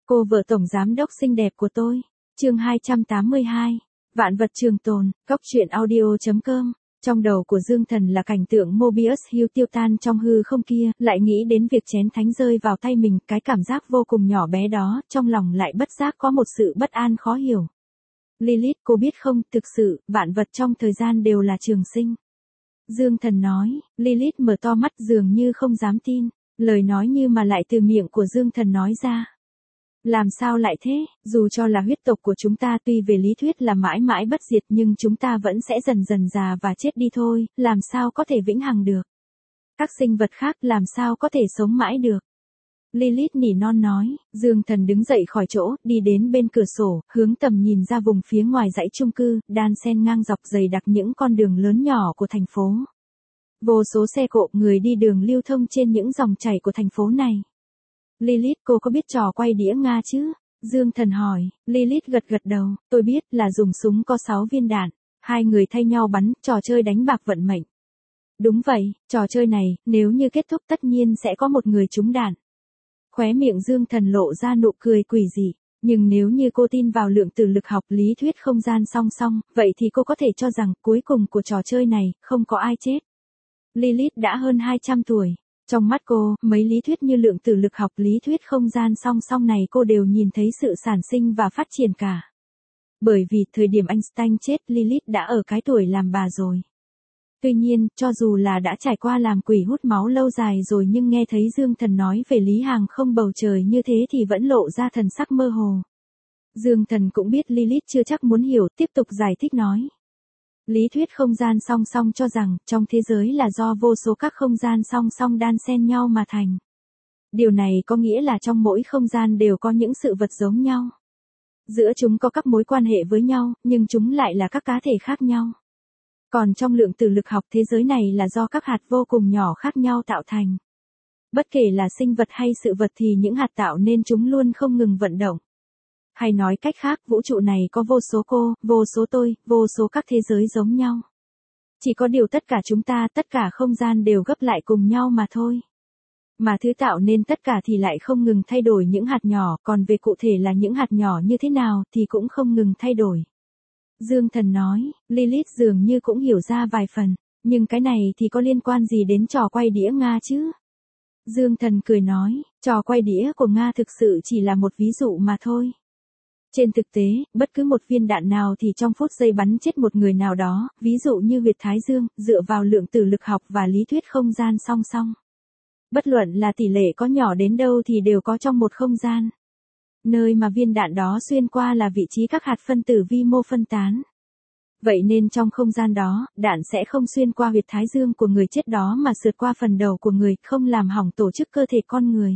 Cô vợ tổng giám đốc xinh đẹp của tôi. Chương 282. Vạn vật trường tồn, góc truyện audio.com. Trong đầu của Dương Thần là cảnh tượng Mobius hưu tiêu tan trong hư không kia, lại nghĩ đến việc chén thánh rơi vào tay mình, cái cảm giác vô cùng nhỏ bé đó, trong lòng lại bất giác có một sự bất an khó hiểu. Lilith, cô biết không, thực sự, vạn vật trong thời gian đều là trường sinh. Dương Thần nói. Lilith mở to mắt dường như không dám tin, lời nói như mà lại từ miệng của Dương Thần nói ra. Làm sao lại thế, dù cho là huyết tộc của chúng ta tuy về lý thuyết là mãi mãi bất diệt nhưng chúng ta vẫn sẽ dần dần già và chết đi thôi, làm sao có thể vĩnh hằng được. Các sinh vật khác làm sao có thể sống mãi được. Lilith nỉ non nói. Dương Thần đứng dậy khỏi chỗ, đi đến bên cửa sổ, hướng tầm nhìn ra vùng phía ngoài dãy chung cư, đan xen ngang dọc dày đặc những con đường lớn nhỏ của thành phố. Vô số xe cộ, người đi đường lưu thông trên những dòng chảy của thành phố này. Lilith, cô có biết trò quay đĩa Nga chứ? Dương Thần hỏi. Lilith gật gật đầu, tôi biết, là dùng súng có 6 viên đạn. Hai người thay nhau bắn, trò chơi đánh bạc vận mệnh. Đúng vậy, trò chơi này, nếu như kết thúc tất nhiên sẽ có một người trúng đạn. Khóe miệng Dương Thần lộ ra nụ cười quỷ dị. Nhưng nếu như cô tin vào lượng tử lực học lý thuyết không gian song song, vậy thì cô có thể cho rằng cuối cùng của trò chơi này, không có ai chết. Lilith đã hơn 200 tuổi. Trong mắt cô, mấy lý thuyết như lượng tử lực học lý thuyết không gian song song này cô đều nhìn thấy sự sản sinh và phát triển cả. Bởi vì thời điểm Einstein chết Lilith đã ở cái tuổi làm bà rồi. Tuy nhiên, cho dù là đã trải qua làm quỷ hút máu lâu dài rồi nhưng nghe thấy Dương Thần nói về lý hàng không bầu trời như thế thì vẫn lộ ra thần sắc mơ hồ. Dương Thần cũng biết Lilith chưa chắc muốn hiểu, tiếp tục giải thích nói. Lý thuyết không gian song song cho rằng, trong thế giới là do vô số các không gian song song đan xen nhau mà thành. Điều này có nghĩa là trong mỗi không gian đều có những sự vật giống nhau. Giữa chúng có các mối quan hệ với nhau, nhưng chúng lại là các cá thể khác nhau. Còn trong lượng tử lực học thế giới này là do các hạt vô cùng nhỏ khác nhau tạo thành. Bất kể là sinh vật hay sự vật thì những hạt tạo nên chúng luôn không ngừng vận động. Hay nói cách khác, vũ trụ này có vô số cô, vô số tôi, vô số các thế giới giống nhau. Chỉ có điều tất cả chúng ta, tất cả không gian đều gấp lại cùng nhau mà thôi. Mà thứ tạo nên tất cả thì lại không ngừng thay đổi những hạt nhỏ, còn về cụ thể là những hạt nhỏ như thế nào thì cũng không ngừng thay đổi. Dương Thần nói. Lilith dường như cũng hiểu ra vài phần, nhưng cái này thì có liên quan gì đến trò quay đĩa Nga chứ? Dương Thần cười nói, trò quay đĩa của Nga thực sự chỉ là một ví dụ mà thôi. Trên thực tế, bất cứ một viên đạn nào thì trong phút giây bắn chết một người nào đó, ví dụ như huyệt Thái Dương, dựa vào lượng tử lực học và lý thuyết không gian song song. Bất luận là tỷ lệ có nhỏ đến đâu thì đều có trong một không gian. Nơi mà viên đạn đó xuyên qua là vị trí các hạt phân tử vi mô phân tán. Vậy nên trong không gian đó, đạn sẽ không xuyên qua huyệt Thái Dương của người chết đó mà sượt qua phần đầu của người, không làm hỏng tổ chức cơ thể con người.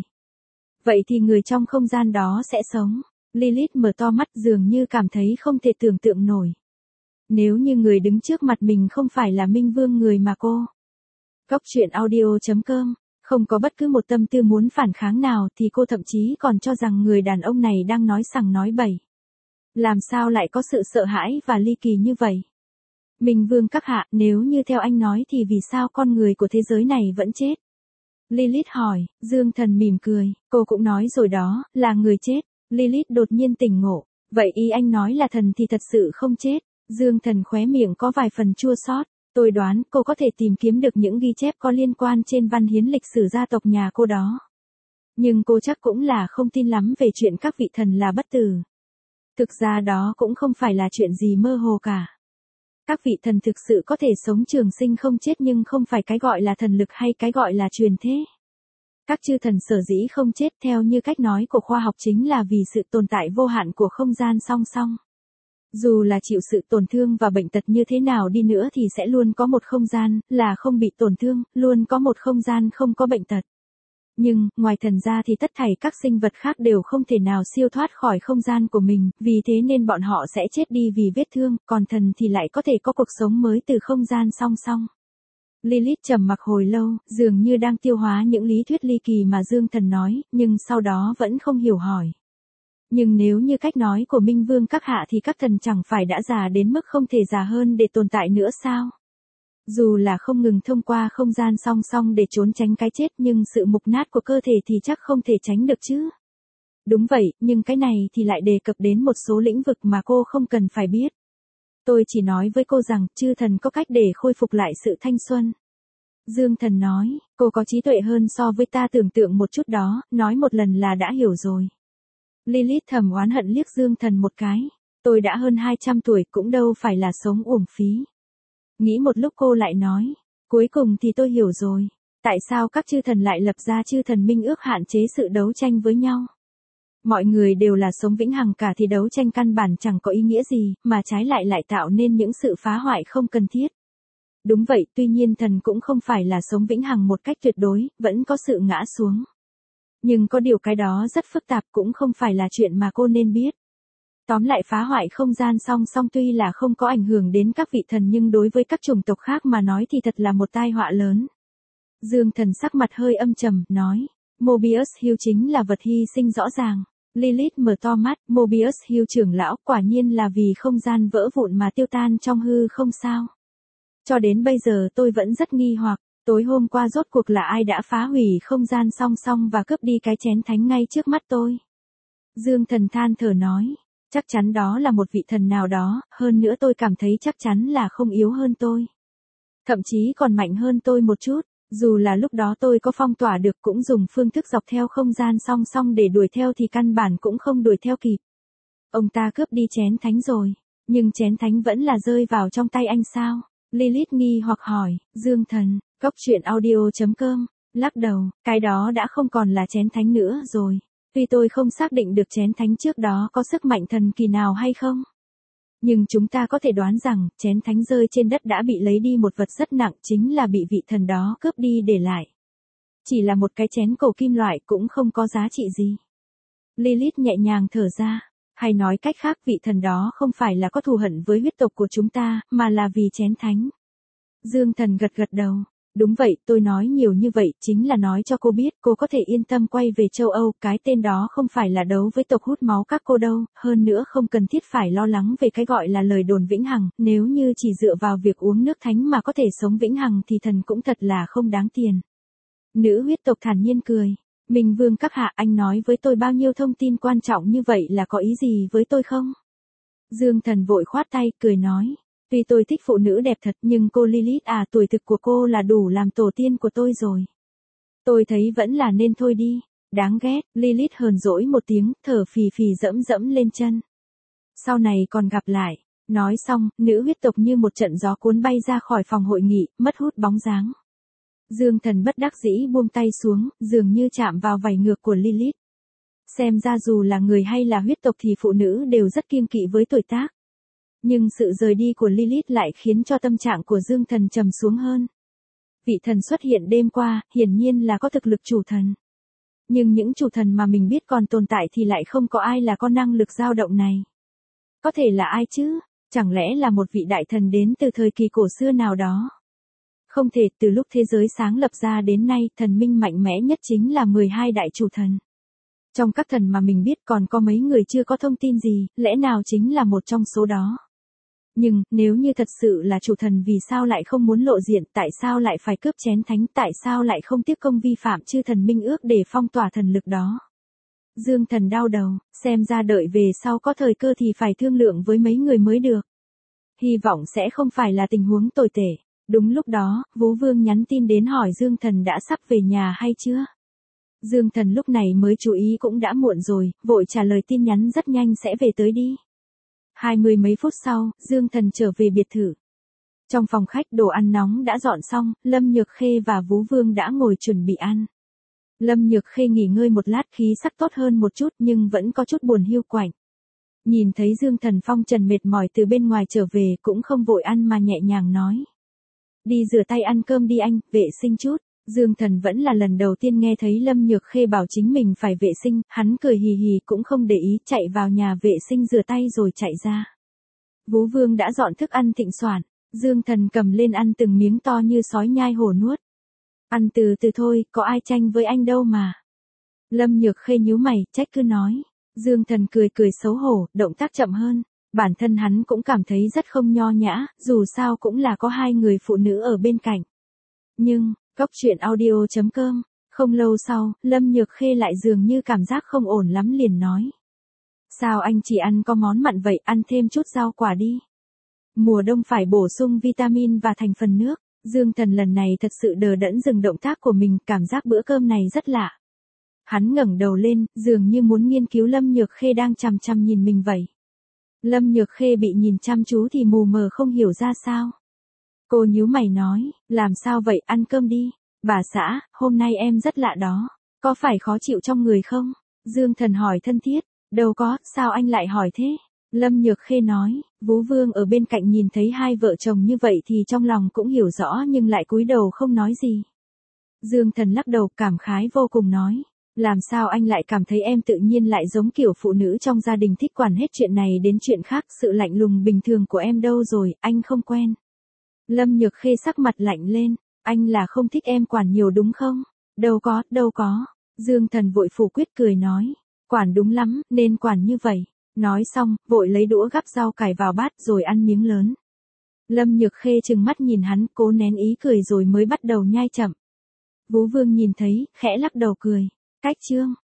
Vậy thì người trong không gian đó sẽ sống. Lilith mở to mắt dường như cảm thấy không thể tưởng tượng nổi. Nếu như người đứng trước mặt mình không phải là Minh Vương người mà cô. Góc truyện audio.com. Không có bất cứ một tâm tư muốn phản kháng nào thì cô thậm chí còn cho rằng người đàn ông này đang nói sằng nói bậy. Làm sao lại có sự sợ hãi và ly kỳ như vậy? Minh Vương các hạ, nếu như theo anh nói thì vì sao con người của thế giới này vẫn chết? Lilith hỏi. Dương Thần mỉm cười, cô cũng nói rồi đó, là người chết. Lilith đột nhiên tỉnh ngộ. Vậy ý anh nói là thần thì thật sự không chết. Dương Thần khóe miệng có vài phần chua xót. Tôi đoán cô có thể tìm kiếm được những ghi chép có liên quan trên văn hiến lịch sử gia tộc nhà cô đó. Nhưng cô chắc cũng là không tin lắm về chuyện các vị thần là bất tử. Thực ra đó cũng không phải là chuyện gì mơ hồ cả. Các vị thần thực sự có thể sống trường sinh không chết nhưng không phải cái gọi là thần lực hay cái gọi là truyền thế. Các chư thần sở dĩ không chết theo như cách nói của khoa học chính là vì sự tồn tại vô hạn của không gian song song. Dù là chịu sự tổn thương và bệnh tật như thế nào đi nữa thì sẽ luôn có một không gian, là không bị tổn thương, luôn có một không gian không có bệnh tật. Nhưng, ngoài thần ra thì tất thảy các sinh vật khác đều không thể nào siêu thoát khỏi không gian của mình, vì thế nên bọn họ sẽ chết đi vì vết thương, còn thần thì lại có thể có cuộc sống mới từ không gian song song. Lilith trầm mặc hồi lâu, dường như đang tiêu hóa những lý thuyết ly kỳ mà Dương Thần nói, nhưng sau đó vẫn không hiểu hỏi. Nhưng nếu như cách nói của Minh Vương các hạ thì các thần chẳng phải đã già đến mức không thể già hơn để tồn tại nữa sao? Dù là không ngừng thông qua không gian song song để trốn tránh cái chết nhưng sự mục nát của cơ thể thì chắc không thể tránh được chứ. Đúng vậy, nhưng cái này thì lại đề cập đến một số lĩnh vực mà cô không cần phải biết. Tôi chỉ nói với cô rằng, chư thần có cách để khôi phục lại sự thanh xuân. Dương Thần nói, cô có trí tuệ hơn so với ta tưởng tượng một chút đó, nói một lần là đã hiểu rồi. Lilith thầm oán hận liếc Dương Thần một cái. Tôi đã hơn 200 tuổi cũng đâu phải là sống uổng phí. Nghĩ một lúc cô lại nói, cuối cùng thì tôi hiểu rồi. Tại sao các chư thần lại lập ra chư thần minh ước hạn chế sự đấu tranh với nhau? Mọi người đều là sống vĩnh hằng cả thì đấu tranh căn bản chẳng có ý nghĩa gì, mà trái lại lại tạo nên những sự phá hoại không cần thiết. Đúng vậy, tuy nhiên thần cũng không phải là sống vĩnh hằng một cách tuyệt đối, vẫn có sự ngã xuống. Nhưng có điều cái đó rất phức tạp cũng không phải là chuyện mà cô nên biết. Tóm lại phá hoại không gian song song tuy là không có ảnh hưởng đến các vị thần nhưng đối với các chủng tộc khác mà nói thì thật là một tai họa lớn. Dương Thần sắc mặt hơi âm trầm, nói, Mobius Hill chính là vật hy sinh rõ ràng. Lilith mở to mắt, Mobius Hill trưởng lão quả nhiên là vì không gian vỡ vụn mà tiêu tan trong hư không sao. Cho đến bây giờ tôi vẫn rất nghi hoặc, tối hôm qua rốt cuộc là ai đã phá hủy không gian song song và cướp đi cái chén thánh ngay trước mắt tôi. Dương Thần than thở nói, chắc chắn đó là một vị thần nào đó, hơn nữa tôi cảm thấy chắc chắn là không yếu hơn tôi. Thậm chí còn mạnh hơn tôi một chút, dù là lúc đó tôi có phong tỏa được cũng dùng phương thức dọc theo không gian song song để đuổi theo thì căn bản cũng không đuổi theo kịp. Ông ta cướp đi chén thánh rồi, nhưng chén thánh vẫn là rơi vào trong tay anh sao? Lilith nghi hoặc hỏi, Dương Thần, Cốc Truyện Audio.com, lắc đầu, cái đó đã không còn là chén thánh nữa rồi. Tuy tôi không xác định được chén thánh trước đó có sức mạnh thần kỳ nào hay không. Nhưng chúng ta có thể đoán rằng, chén thánh rơi trên đất đã bị lấy đi một vật rất nặng chính là bị vị thần đó cướp đi để lại. Chỉ là một cái chén cổ kim loại cũng không có giá trị gì. Lilith nhẹ nhàng thở ra. Hay nói cách khác vị thần đó không phải là có thù hận với huyết tộc của chúng ta, mà là vì chén thánh. Dương Thần gật gật đầu. Đúng vậy, tôi nói nhiều như vậy chính là nói cho cô biết cô có thể yên tâm quay về châu Âu, cái tên đó không phải là đấu với tộc hút máu các cô đâu, hơn nữa không cần thiết phải lo lắng về cái gọi là lời đồn vĩnh hằng, nếu như chỉ dựa vào việc uống nước thánh mà có thể sống vĩnh hằng thì thần cũng thật là không đáng tiền. Nữ huyết tộc thản nhiên cười. Minh Vương các hạ, anh nói với tôi bao nhiêu thông tin quan trọng như vậy là có ý gì với tôi không? Dương Thần vội khoát tay, cười nói. Tuy tôi thích phụ nữ đẹp thật nhưng cô Lilith à, tuổi thực của cô là đủ làm tổ tiên của tôi rồi. Tôi thấy vẫn là nên thôi đi. Đáng ghét, Lilith hờn dỗi một tiếng, thở phì phì dẫm dẫm lên chân. Sau này còn gặp lại. Nói xong, nữ huyết tộc như một trận gió cuốn bay ra khỏi phòng hội nghị, mất hút bóng dáng. Dương Thần bất đắc dĩ buông tay xuống, dường như chạm vào vảy ngược của Lilith. Xem ra dù là người hay là huyết tộc thì phụ nữ đều rất kiêng kỵ với tuổi tác. Nhưng sự rời đi của Lilith lại khiến cho tâm trạng của Dương Thần trầm xuống hơn. Vị thần xuất hiện đêm qua, hiển nhiên là có thực lực chủ thần. Nhưng những chủ thần mà mình biết còn tồn tại thì lại không có ai là có năng lực dao động này. Có thể là ai chứ? Chẳng lẽ là một vị đại thần đến từ thời kỳ cổ xưa nào đó? Không thể, từ lúc thế giới sáng lập ra đến nay, thần minh mạnh mẽ nhất chính là 12 đại chủ thần. Trong các thần mà mình biết còn có mấy người chưa có thông tin gì, lẽ nào chính là một trong số đó. Nhưng, nếu như thật sự là chủ thần vì sao lại không muốn lộ diện, tại sao lại phải cướp chén thánh, tại sao lại không tiếc công vi phạm chư thần minh ước để phong tỏa thần lực đó. Dương Thần đau đầu, xem ra đợi về sau có thời cơ thì phải thương lượng với mấy người mới được. Hy vọng sẽ không phải là tình huống tồi tệ. Đúng lúc đó, Vú Vương nhắn tin đến hỏi Dương Thần đã sắp về nhà hay chưa. Dương Thần lúc này mới chú ý cũng đã muộn rồi, vội trả lời tin nhắn rất nhanh sẽ về tới đi. 20 mấy phút sau, Dương Thần trở về biệt thự. Trong phòng khách đồ ăn nóng đã dọn xong, Lâm Nhược Khê và Vú Vương đã ngồi chuẩn bị ăn. Lâm Nhược Khê nghỉ ngơi một lát khí sắc tốt hơn một chút nhưng vẫn có chút buồn hiu quạnh. Nhìn thấy Dương Thần phong trần mệt mỏi từ bên ngoài trở về cũng không vội ăn mà nhẹ nhàng nói. Đi rửa tay ăn cơm đi anh, vệ sinh chút. Dương Thần vẫn là lần đầu tiên nghe thấy Lâm Nhược Khê bảo chính mình phải vệ sinh, hắn cười hì hì cũng không để ý chạy vào nhà vệ sinh rửa tay rồi chạy ra. Vú Vương đã dọn thức ăn thịnh soạn, Dương Thần cầm lên ăn từng miếng to như sói nhai hổ nuốt. Ăn từ từ thôi, có ai tranh với anh đâu mà. Lâm Nhược Khê nhíu mày, trách cứ nói. Dương Thần cười cười xấu hổ, động tác chậm hơn. Bản thân hắn cũng cảm thấy rất không nho nhã, dù sao cũng là có hai người phụ nữ ở bên cạnh. Nhưng, Cốc Truyện Audio.com Không lâu sau, Lâm Nhược Khê lại dường như cảm giác không ổn lắm liền nói. Sao anh chỉ ăn có món mặn vậy, ăn thêm chút rau quả đi. Mùa đông phải bổ sung vitamin và thành phần nước. Dương Thần lần này thật sự đờ đẫn dừng động tác của mình, cảm giác bữa cơm này rất lạ. Hắn ngẩng đầu lên, dường như muốn nghiên cứu Lâm Nhược Khê đang chằm chằm nhìn mình vậy. Lâm Nhược Khê bị nhìn chăm chú thì mù mờ không hiểu ra sao. Cô nhíu mày nói, làm sao vậy, ăn cơm đi. Bà xã, hôm nay em rất lạ đó. Có phải khó chịu trong người không? Dương Thần hỏi thân thiết. Đâu có, sao anh lại hỏi thế? Lâm Nhược Khê nói, Vũ Vương ở bên cạnh nhìn thấy hai vợ chồng như vậy thì trong lòng cũng hiểu rõ nhưng lại cúi đầu không nói gì. Dương Thần lắc đầu cảm khái vô cùng nói, làm sao anh lại cảm thấy em tự nhiên lại giống kiểu phụ nữ trong gia đình thích quản hết chuyện này đến chuyện khác, sự lạnh lùng bình thường của em đâu rồi, anh không quen. Lâm Nhược Khê sắc mặt lạnh lên, anh là không thích em quản nhiều đúng không? Đâu có. Dương Thần vội phủ quyết cười nói, quản đúng lắm, nên quản như vậy. Nói xong, vội lấy đũa gắp rau cải vào bát rồi ăn miếng lớn. Lâm Nhược Khê trừng mắt nhìn hắn, cố nén ý cười rồi mới bắt đầu nhai chậm. Vũ Vương nhìn thấy, khẽ lắc đầu cười. Cách chương